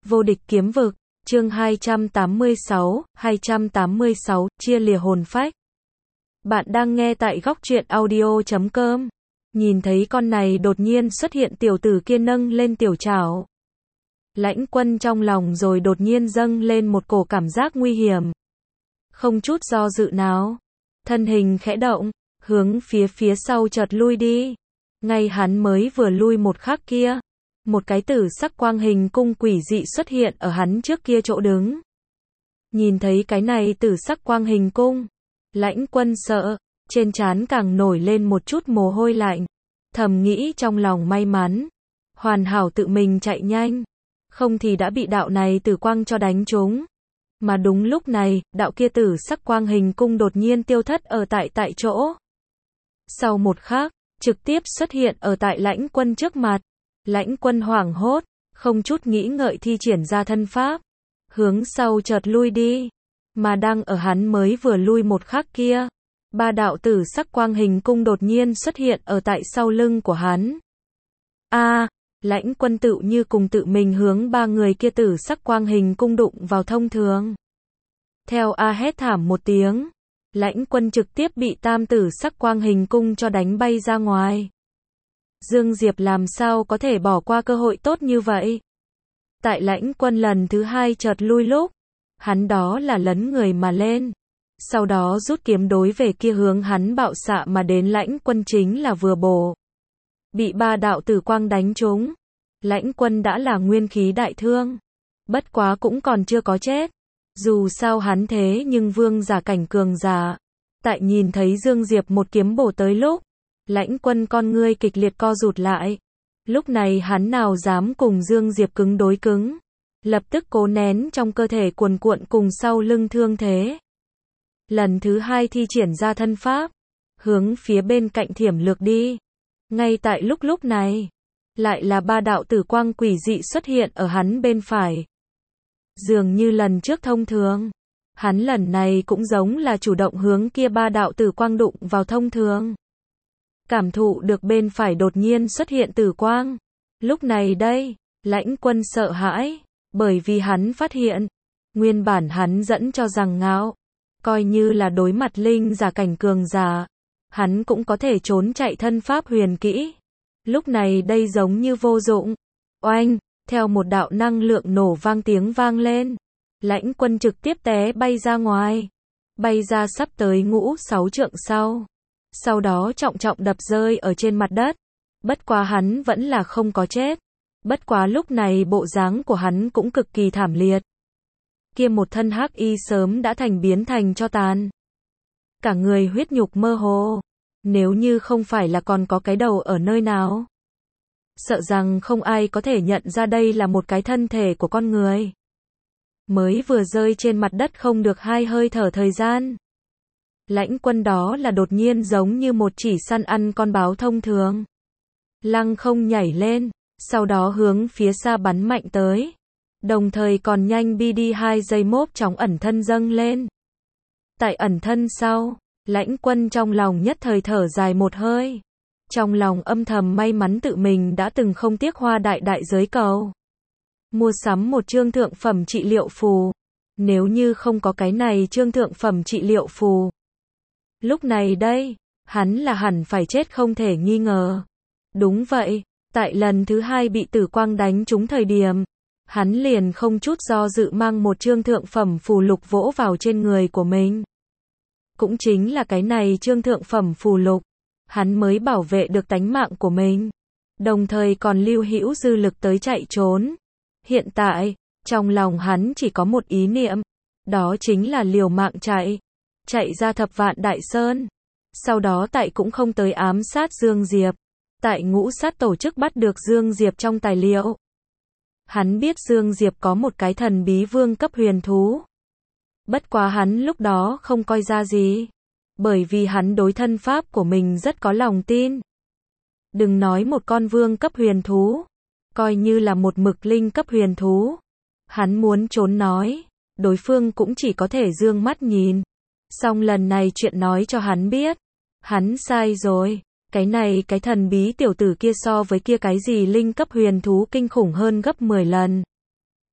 Vô địch kiếm vực, chương 286, chia lìa hồn phách. Bạn đang nghe tại góc truyện audio.com. Nhìn thấy con này đột nhiên xuất hiện, tiểu tử kia nâng lên tiểu trảo. Lãnh Quân trong lòng rồi đột nhiên dâng lên một cổ cảm giác nguy hiểm. Không chút do dự nào, thân hình khẽ động, hướng phía sau chợt lui đi. Ngay hắn mới vừa lui một khắc kia, một cái tử sắc quang hình cung quỷ dị xuất hiện ở hắn trước kia chỗ đứng. Nhìn thấy cái này tử sắc quang hình cung, Lãnh Quân sợ, trên trán càng nổi lên một chút mồ hôi lạnh, thầm nghĩ trong lòng may mắn, hoàn hảo tự mình chạy nhanh, không thì đã bị đạo này tử quang cho đánh trúng. Mà đúng lúc này, đạo kia tử sắc quang hình cung đột nhiên tiêu thất ở tại chỗ. Sau một khắc, trực tiếp xuất hiện ở tại Lãnh Quân trước mặt. Lãnh Quân hoảng hốt, không chút nghĩ ngợi thi triển ra thân pháp, hướng sau chợt lui đi. Mà đang ở hắn mới vừa lui một khắc kia, ba đạo tử sắc quang hình cung đột nhiên xuất hiện ở tại sau lưng của hắn. Lãnh Quân tự như cùng tự mình hướng ba người kia tử sắc quang hình cung đụng vào thông thường. Theo hét thảm một tiếng, Lãnh Quân trực tiếp bị tam tử sắc quang hình cung cho đánh bay ra ngoài. Dương Diệp làm sao có thể bỏ qua cơ hội tốt như vậy? Tại Lãnh Quân lần thứ hai chợt lui lúc, hắn đó là lấn người mà lên, sau đó rút kiếm đối về kia hướng hắn bạo xạ mà đến. Lãnh Quân chính là vừa bổ, bị ba đạo tử quang đánh trúng. Lãnh Quân đã là nguyên khí đại thương, bất quá cũng còn chưa có chết. Dù sao hắn thế nhưng vương giả cảnh cường giả. Tại nhìn thấy Dương Diệp một kiếm bổ tới lúc, Lãnh Quân con ngươi kịch liệt co rụt lại. Lúc này hắn nào dám cùng Dương Diệp cứng đối cứng, lập tức cố nén trong cơ thể cuồn cuộn cùng sau lưng thương thế. Lần thứ hai thi triển ra thân pháp, hướng phía bên cạnh thiểm lược đi. Ngay tại lúc này, lại là ba đạo tử quang quỷ dị xuất hiện ở hắn bên phải. Dường như lần trước thông thường, hắn lần này cũng giống là chủ động hướng kia ba đạo tử quang đụng vào thông thường. Cảm thụ được bên phải đột nhiên xuất hiện tử quang. Lúc này đây, Lãnh Quân sợ hãi, bởi vì hắn phát hiện, nguyên bản hắn dẫn cho rằng ngạo, coi như là đối mặt linh giả cảnh cường giả, hắn cũng có thể trốn chạy thân pháp huyền kỹ. Lúc này đây giống như vô dụng. Oanh, theo một đạo năng lượng nổ vang tiếng vang lên, Lãnh Quân trực tiếp té bay ra ngoài, bay ra sắp tới 5-6 trượng sau đó trọng đập rơi ở trên mặt đất. Bất quá hắn vẫn là không có chết. Bất quá lúc này bộ dáng của hắn cũng cực kỳ thảm liệt. Kia một thân hắc y sớm đã biến thành tro tàn, cả người huyết nhục mơ hồ. Nếu như không phải là còn có cái đầu ở nơi nào, sợ rằng không ai có thể nhận ra đây là một cái thân thể của con người. Mới vừa rơi trên mặt đất không được 2 hơi thở thời gian, Lãnh Quân đó là đột nhiên giống như một chỉ săn ăn con báo thông thường, lăng không nhảy lên, sau đó hướng phía xa bắn mạnh tới, đồng thời còn nhanh đi 2 giây mốt chóng ẩn thân dâng lên. Tại ẩn thân sau, Lãnh Quân trong lòng nhất thời thở dài một hơi, trong lòng âm thầm may mắn tự mình đã từng không tiếc hoa đại giới cầu mua sắm một chương thượng phẩm trị liệu phù. Nếu như không có cái này chương thượng phẩm trị liệu phù, lúc này đây, hắn là hẳn phải chết không thể nghi ngờ. Đúng vậy, tại lần thứ hai bị tử quang đánh trúng thời điểm, hắn liền không chút do dự mang một chương thượng phẩm phù lục vỗ vào trên người của mình. Cũng chính là cái này chương thượng phẩm phù lục, hắn mới bảo vệ được tánh mạng của mình, đồng thời còn lưu hữu dư lực tới chạy trốn. Hiện tại, trong lòng hắn chỉ có một ý niệm, đó chính là liều mạng chạy ra Thập Vạn Đại Sơn. Sau đó tại cũng không tới ám sát Dương Diệp. Tại Ngũ Sát tổ chức bắt được Dương Diệp trong tài liệu, hắn biết Dương Diệp có một cái thần bí vương cấp huyền thú. Bất quá hắn lúc đó không coi ra gì, bởi vì hắn đối thân pháp của mình rất có lòng tin. Đừng nói một con vương cấp huyền thú, coi như là một mực linh cấp huyền thú, hắn muốn trốn nói, đối phương cũng chỉ có thể dương mắt nhìn. Song lần này chuyện nói cho hắn biết, hắn sai rồi. Cái thần bí tiểu tử kia so với kia cái gì linh cấp huyền thú kinh khủng hơn gấp 10 lần.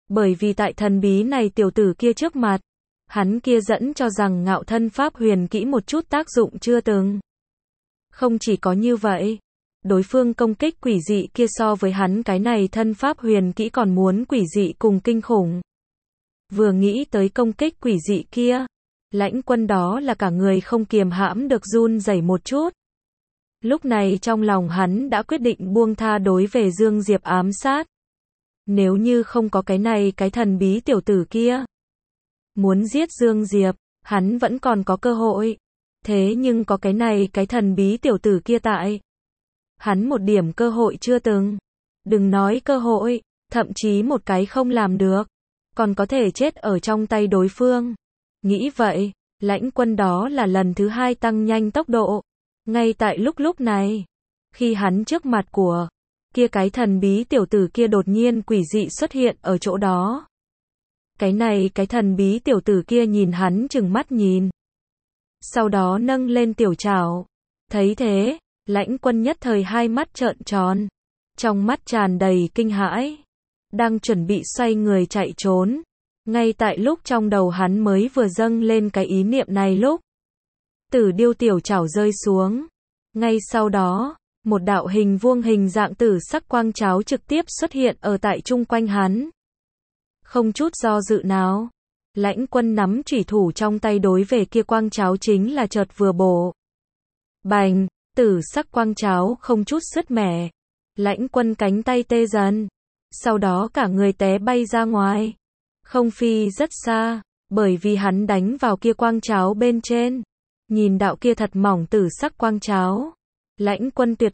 Bởi vì tại thần bí này tiểu tử kia trước mặt, hắn kia dẫn cho rằng ngạo thân pháp huyền kỹ một chút tác dụng chưa từng. Không chỉ có như vậy, đối phương công kích quỷ dị kia so với hắn cái này thân pháp huyền kỹ còn muốn quỷ dị cùng kinh khủng. Vừa nghĩ tới công kích quỷ dị kia, Lãnh Quân đó là cả người không kiềm hãm được run rẩy một chút. Lúc này trong lòng hắn đã quyết định buông tha đối về Dương Diệp ám sát. Nếu như không có cái này cái thần bí tiểu tử kia, muốn giết Dương Diệp, hắn vẫn còn có cơ hội. Thế nhưng có cái này cái thần bí tiểu tử kia tại, hắn một điểm cơ hội chưa từng. Đừng nói cơ hội, thậm chí một cái không làm được, còn có thể chết ở trong tay đối phương. Nghĩ vậy, Lãnh Quân đó là lần thứ hai tăng nhanh tốc độ. Ngay tại lúc này, khi hắn trước mặt của kia cái thần bí tiểu tử kia đột nhiên quỷ dị xuất hiện ở chỗ đó. Cái này cái thần bí tiểu tử kia nhìn hắn trừng mắt nhìn. Sau đó nâng lên tiểu trảo. Thấy thế, Lãnh Quân nhất thời hai mắt trợn tròn. Trong mắt tràn đầy kinh hãi. Đang chuẩn bị xoay người chạy trốn. Ngay tại lúc trong đầu hắn mới vừa dâng lên cái ý niệm này lúc. Tử điêu tiểu trảo rơi xuống. Ngay sau đó, một đạo hình vuông hình dạng tử sắc quang cháo trực tiếp xuất hiện ở tại chung quanh hắn. Không chút do dự nào, Lãnh Quân nắm chủy thủ trong tay đối về kia quang cháo chính là chợt vừa bổ. Bành, tử sắc quang cháo không chút sứt mẻ. Lãnh Quân cánh tay tê dần. Sau đó cả người té bay ra ngoài. Không phi rất xa, bởi vì hắn đánh vào kia quang cháo bên trên. Nhìn đạo kia thật mỏng tử sắc quang cháo. Lãnh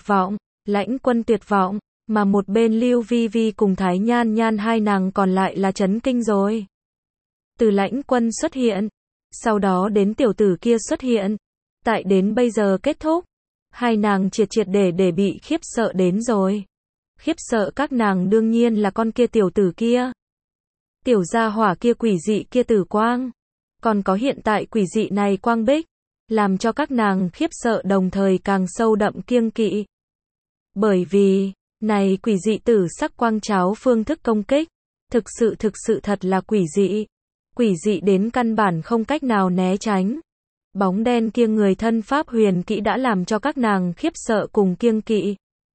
Quân tuyệt vọng, mà một bên Lưu Vi Vi cùng Thái Nhan Nhan hai nàng còn lại là chấn kinh rồi. Từ Lãnh Quân xuất hiện, sau đó đến tiểu tử kia xuất hiện, tại đến bây giờ kết thúc, hai nàng triệt để bị khiếp sợ đến rồi. Khiếp sợ các nàng đương nhiên là con kia tiểu tử kia. Tiểu gia hỏa kia quỷ dị kia tử quang, còn có hiện tại quỷ dị này quang bích, làm cho các nàng khiếp sợ đồng thời càng sâu đậm kiêng kỵ. Bởi vì, này quỷ dị tử sắc quang cháo phương thức công kích, thực sự thật là quỷ dị. Quỷ dị đến căn bản không cách nào né tránh. Bóng đen kia người thân pháp huyền kỹ đã làm cho các nàng khiếp sợ cùng kiêng kỵ.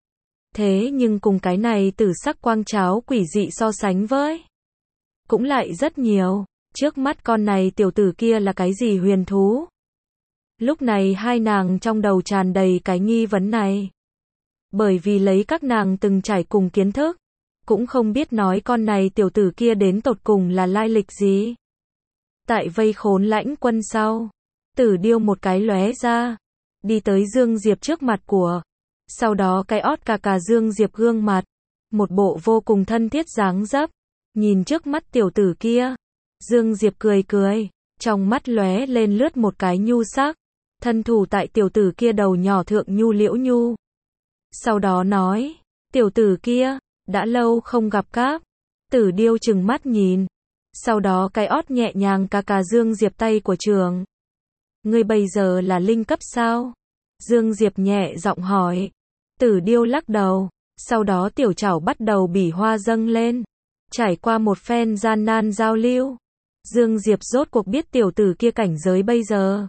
Thế nhưng cùng cái này tử sắc quang cháo quỷ dị so sánh với, cũng lại rất nhiều. Trước mắt con này tiểu tử kia là cái gì huyền thú? Lúc này hai nàng trong đầu tràn đầy cái nghi vấn này. Bởi vì lấy các nàng từng trải cùng kiến thức, cũng không biết nói con này tiểu tử kia đến tột cùng là lai lịch gì. Tại vây khốn Lãnh Quân sau, Tử Điêu một cái lóe ra, đi tới Dương Diệp trước mặt của. Sau đó cái ót cà Dương Diệp gương mặt, một bộ vô cùng thân thiết dáng dấp, nhìn trước mắt tiểu tử kia. Dương Diệp cười, trong mắt lóe lên lướt một cái nhu sắc, thân thủ tại tiểu tử kia đầu nhỏ thượng nhu liễu nhu. Sau đó nói, tiểu tử kia, đã lâu không gặp cáp. Tử Điêu trừng mắt nhìn. Sau đó cái ót nhẹ nhàng cà Dương Diệp tay của trường. Ngươi bây giờ là linh cấp sao? Dương Diệp nhẹ giọng hỏi. Tử Điêu lắc đầu. Sau đó tiểu trảo bắt đầu bỉ hoa dâng lên. Trải qua một phen gian nan giao lưu, Dương Diệp rốt cuộc biết tiểu tử kia cảnh giới bây giờ.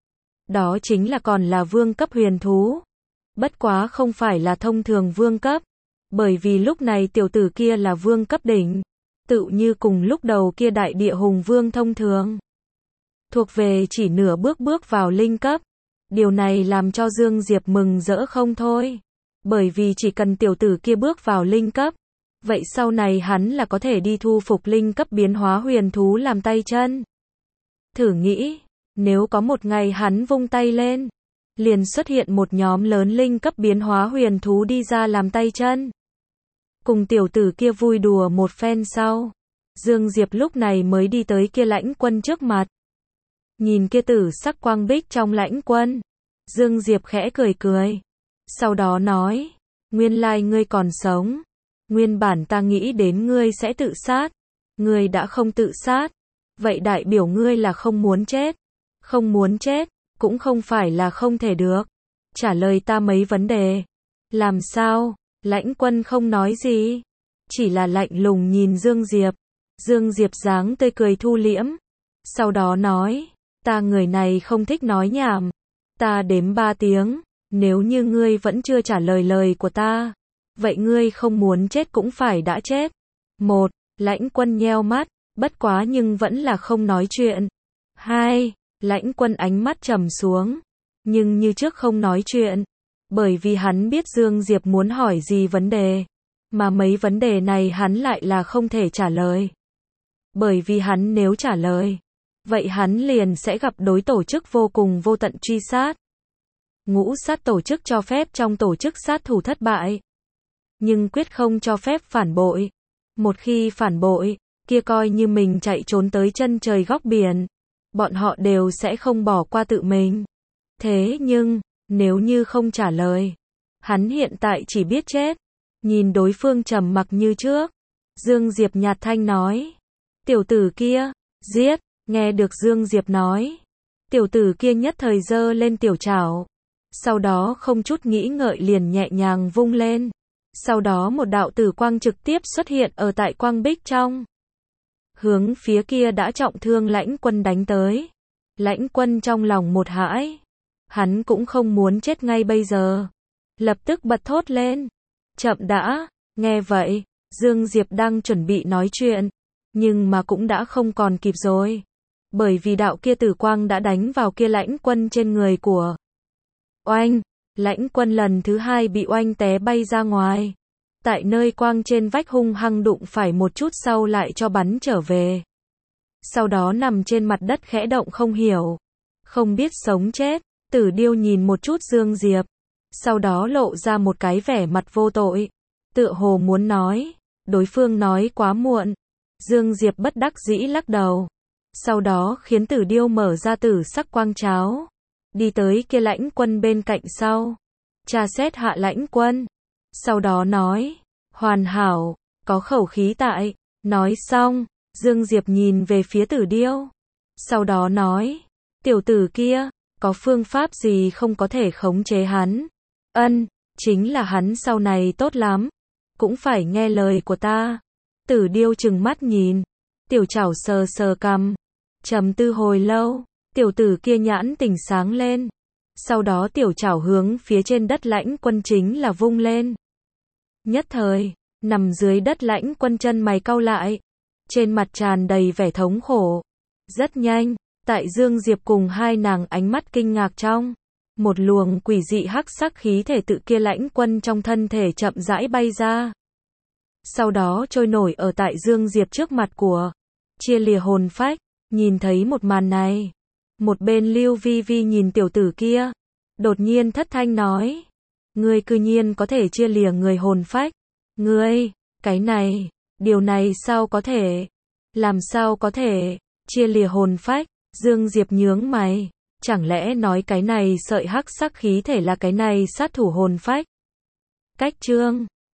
Đó chính là còn là vương cấp huyền thú. Bất quá không phải là thông thường vương cấp. Bởi vì lúc này tiểu tử kia là vương cấp đỉnh. Tự như cùng lúc đầu kia đại địa hùng vương thông thường. Thuộc về chỉ nửa bước vào linh cấp. Điều này làm cho Dương Diệp mừng rỡ không thôi. Bởi vì chỉ cần tiểu tử kia bước vào linh cấp, vậy sau này hắn là có thể đi thu phục linh cấp biến hóa huyền thú làm tay chân. Thử nghĩ, nếu có một ngày hắn vung tay lên, liền xuất hiện một nhóm lớn linh cấp biến hóa huyền thú đi ra làm tay chân. Cùng tiểu tử kia vui đùa một phen sau, Dương Diệp lúc này mới đi tới kia Lãnh Quân trước mặt. Nhìn kia tử sắc quang bích trong Lãnh Quân, Dương Diệp khẽ cười. Sau đó nói, nguyên lai ngươi còn sống. Nguyên bản ta nghĩ đến ngươi sẽ tự sát. Ngươi đã không tự sát. Vậy đại biểu ngươi là không muốn chết. Không muốn chết, cũng không phải là không thể được. Trả lời ta mấy vấn đề. Làm sao? Lãnh Quân không nói gì. Chỉ là lạnh lùng nhìn Dương Diệp. Dương Diệp dáng tươi cười thu liễm. Sau đó nói, ta người này không thích nói nhảm. Ta đếm 3 tiếng, nếu như ngươi vẫn chưa trả lời lời của ta, vậy ngươi không muốn chết cũng phải đã chết. 1. Lãnh Quân nheo mắt, bất quá nhưng vẫn là không nói chuyện. 2. Lãnh Quân ánh mắt trầm xuống, nhưng như trước không nói chuyện, bởi vì hắn biết Dương Diệp muốn hỏi gì vấn đề, mà mấy vấn đề này hắn lại là không thể trả lời. Bởi vì hắn nếu trả lời, vậy hắn liền sẽ gặp đối tổ chức vô cùng vô tận truy sát. Ngũ sát tổ chức cho phép trong tổ chức sát thủ thất bại, nhưng quyết không cho phép phản bội. Một khi phản bội, kia coi như mình chạy trốn tới chân trời góc biển, bọn họ đều sẽ không bỏ qua tự mình. Thế nhưng, nếu như không trả lời, hắn hiện tại chỉ biết chết. Nhìn đối phương trầm mặc như trước, Dương Diệp nhạt thanh nói, tiểu tử kia, giết. Nghe được Dương Diệp nói, tiểu tử kia nhất thời giơ lên tiểu trảo, sau đó không chút nghĩ ngợi liền nhẹ nhàng vung lên. Sau đó một đạo tử quang trực tiếp xuất hiện ở tại quang bích trong, hướng phía kia đã trọng thương Lãnh Quân đánh tới. Lãnh Quân trong lòng một hãi, hắn cũng không muốn chết ngay bây giờ, lập tức bật thốt lên, chậm đã. Nghe vậy, Dương Diệp đang chuẩn bị nói chuyện, nhưng mà cũng đã không còn kịp rồi, bởi vì đạo kia tử quang đã đánh vào kia Lãnh Quân trên người của. Oanh, Lãnh Quân lần thứ 2 bị oanh té bay ra ngoài, tại nơi quang trên vách hung hăng đụng phải một chút sau lại cho bắn trở về. Sau đó nằm trên mặt đất khẽ động không hiểu, không biết sống chết. Tử Điêu nhìn một chút Dương Diệp, sau đó lộ ra một cái vẻ mặt vô tội, tựa hồ muốn nói, đối phương nói quá muộn. Dương Diệp bất đắc dĩ lắc đầu, sau đó khiến Tử Điêu mở ra tử sắc quang cháo, đi tới kia Lãnh Quân bên cạnh sau, tra xét hạ Lãnh Quân, sau đó nói, hoàn hảo, có khẩu khí tại. Nói xong, Dương Diệp nhìn về phía Tử Điêu, sau đó nói, tiểu tử kia, có phương pháp gì không có thể khống chế hắn? Ân, chính là hắn sau này tốt lắm, cũng phải nghe lời của ta. Tử Điêu trừng mắt nhìn, tiểu trảo sờ sờ cằm, trầm tư hồi lâu, tiểu tử kia nhãn tỉnh sáng lên. Sau đó tiểu trảo hướng phía trên đất Lãnh Quân chính là vung lên. Nhất thời, nằm dưới đất Lãnh Quân chân mày cau lại, trên mặt tràn đầy vẻ thống khổ. Rất nhanh, tại Dương Diệp cùng hai nàng ánh mắt kinh ngạc trong, một luồng quỷ dị hắc sắc khí thể tự kia Lãnh Quân trong thân thể chậm rãi bay ra. Sau đó trôi nổi ở tại Dương Diệp trước mặt của. Chia lìa hồn phách, nhìn thấy một màn này, một bên Lưu Vi Vi nhìn tiểu tử kia, đột nhiên thất thanh nói, ngươi cư nhiên có thể chia lìa người hồn phách. Ngươi, cái này, điều này sao có thể? Làm sao có thể? Chia lìa hồn phách? Dương Diệp nhướng mày, chẳng lẽ nói cái này sợi hắc sắc khí thể là cái này sát thủ hồn phách? Cách chương